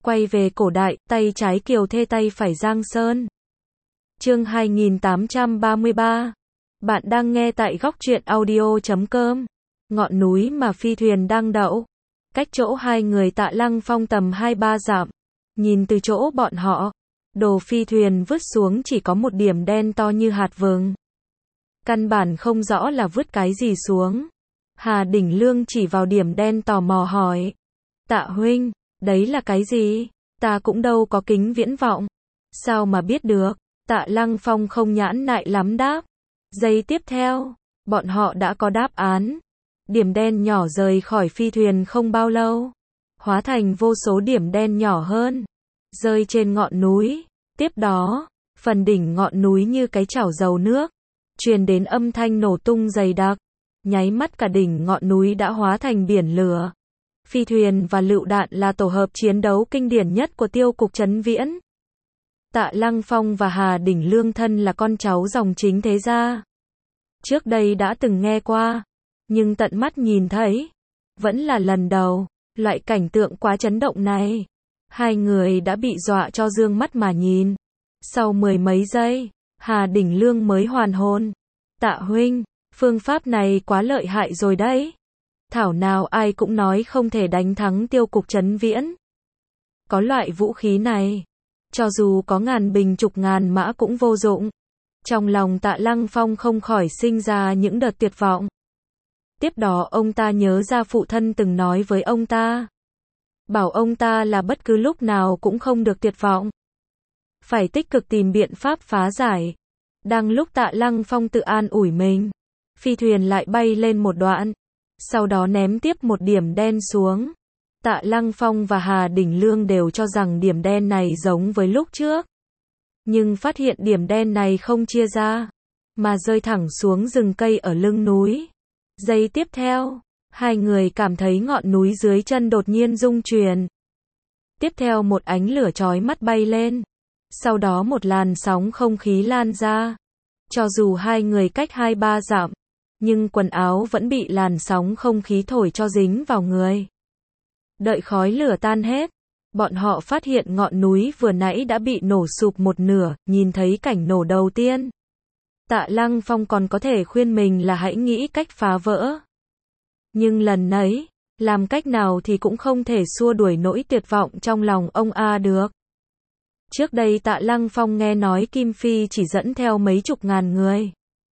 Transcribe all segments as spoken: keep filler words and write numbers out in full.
Quay về cổ đại, tay trái Kiều Thê tay phải Giang Sơn. Chương hai nghìn tám trăm ba mươi ba. Bạn đang nghe tại góc truyện audio chấm com. Ngọn núi mà phi thuyền đang đậu, cách chỗ hai người Tạ Lăng Phong tầm hai ba dặm. Nhìn từ chỗ bọn họ, đồ phi thuyền vứt xuống chỉ có một điểm đen to như hạt vừng. Căn bản không rõ là vứt cái gì xuống. Hà Đỉnh Lương chỉ vào điểm đen tò mò hỏi. Tạ huynh, đấy là cái gì? Ta cũng đâu có kính viễn vọng. Sao mà biết được? Tạ Lăng Phong không nhãn nại lắm đáp. Giây tiếp theo, bọn họ đã có đáp án. Điểm đen nhỏ rời khỏi phi thuyền không bao lâu, hóa thành vô số điểm đen nhỏ hơn, rơi trên ngọn núi. Tiếp đó, phần đỉnh ngọn núi như cái chảo dầu nước, truyền đến âm thanh nổ tung dày đặc. Nháy mắt cả đỉnh ngọn núi đã hóa thành biển lửa. Phi thuyền và lựu đạn là tổ hợp chiến đấu kinh điển nhất của Tiêu cục Trấn Viễn. Tạ Lăng Phong và Hà Đỉnh Lương thân là con cháu dòng chính thế gia. Trước đây đã từng nghe qua, nhưng tận mắt nhìn thấy, vẫn là lần đầu. Loại cảnh tượng quá chấn động này, hai người đã bị dọa cho dương mắt mà nhìn. Sau mười mấy giây, Hà Đỉnh Lương mới hoàn hồn. Tạ huynh, phương pháp này quá lợi hại rồi đấy. Thảo nào ai cũng nói không thể đánh thắng Tiêu cục Trấn Viễn. Có loại vũ khí này, cho dù có ngàn binh chục ngàn mã cũng vô dụng. Trong lòng Tạ Lăng Phong không khỏi sinh ra những đợt tuyệt vọng. Tiếp đó ông ta nhớ ra phụ thân từng nói với ông ta, bảo ông ta là bất cứ lúc nào cũng không được tuyệt vọng, phải tích cực tìm biện pháp phá giải. Đang lúc Tạ Lăng Phong tự an ủi mình, phi thuyền lại bay lên một đoạn, sau đó ném tiếp một điểm đen xuống. Tạ Lăng Phong và Hà Đỉnh Lương đều cho rằng điểm đen này giống với lúc trước, nhưng phát hiện điểm đen này không chia ra, mà rơi thẳng xuống rừng cây ở lưng núi. Giây tiếp theo, hai người cảm thấy ngọn núi dưới chân đột nhiên rung chuyển. Tiếp theo một ánh lửa chói mắt bay lên, sau đó một làn sóng không khí lan ra. Cho dù hai người cách hai ba dặm, nhưng quần áo vẫn bị làn sóng không khí thổi cho dính vào người. Đợi khói lửa tan hết, bọn họ phát hiện ngọn núi vừa nãy đã bị nổ sụp một nửa. Nhìn thấy cảnh nổ đầu tiên, Tạ Lăng Phong còn có thể khuyên mình là hãy nghĩ cách phá vỡ. Nhưng lần nấy, làm cách nào thì cũng không thể xua đuổi nỗi tuyệt vọng trong lòng ông a được. Trước đây Tạ Lăng Phong nghe nói Kim Phi chỉ dẫn theo mấy chục ngàn người,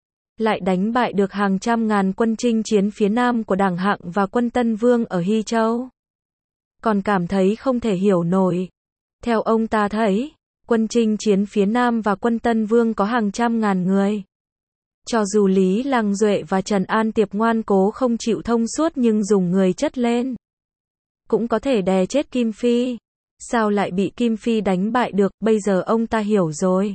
lại đánh bại được hàng trăm ngàn quân chinh chiến phía nam của Đảng Hạng và quân Tân Vương ở Hy Châu. Còn cảm thấy không thể hiểu nổi. Theo ông ta thấy, quân chinh chiến phía nam và quân Tân Vương có hàng trăm ngàn người. Cho dù Lý Lăng Duệ và Trần An Tiệp ngoan cố không chịu thông suốt nhưng dùng người chất lên, cũng có thể đè chết Kim Phi. Sao lại bị Kim Phi đánh bại được? Bây giờ ông ta hiểu rồi.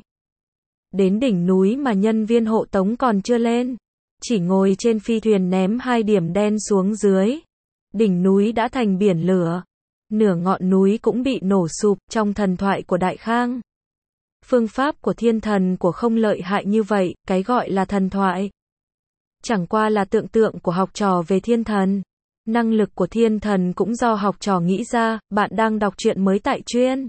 Đến đỉnh núi mà nhân viên hộ tống còn chưa lên, chỉ ngồi trên phi thuyền ném hai điểm đen xuống dưới, đỉnh núi đã thành biển lửa, nửa ngọn núi cũng bị nổ sụp. Trong thần thoại của Đại Khang, phương pháp của thiên thần của không lợi hại như vậy. Cái gọi là thần thoại chẳng qua là tưởng tượng của học trò về thiên thần. Năng lực của thiên thần cũng do học trò nghĩ ra. Bạn đang đọc truyện mới tại truyện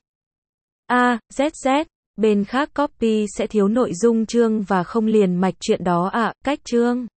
A Z Z. Bên khác copy sẽ thiếu nội dung chương và không liền mạch truyện đó ạ. À, cách chương